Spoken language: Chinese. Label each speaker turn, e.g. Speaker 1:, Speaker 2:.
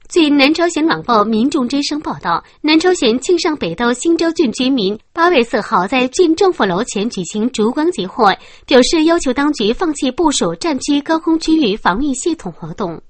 Speaker 1: 据南朝鲜晚报民众之声报道，南朝鲜庆尚北道新州郡居民8月4号在郡政府楼前举行烛光集会，表示要求当局放弃部署战区高空区域防御系统活动。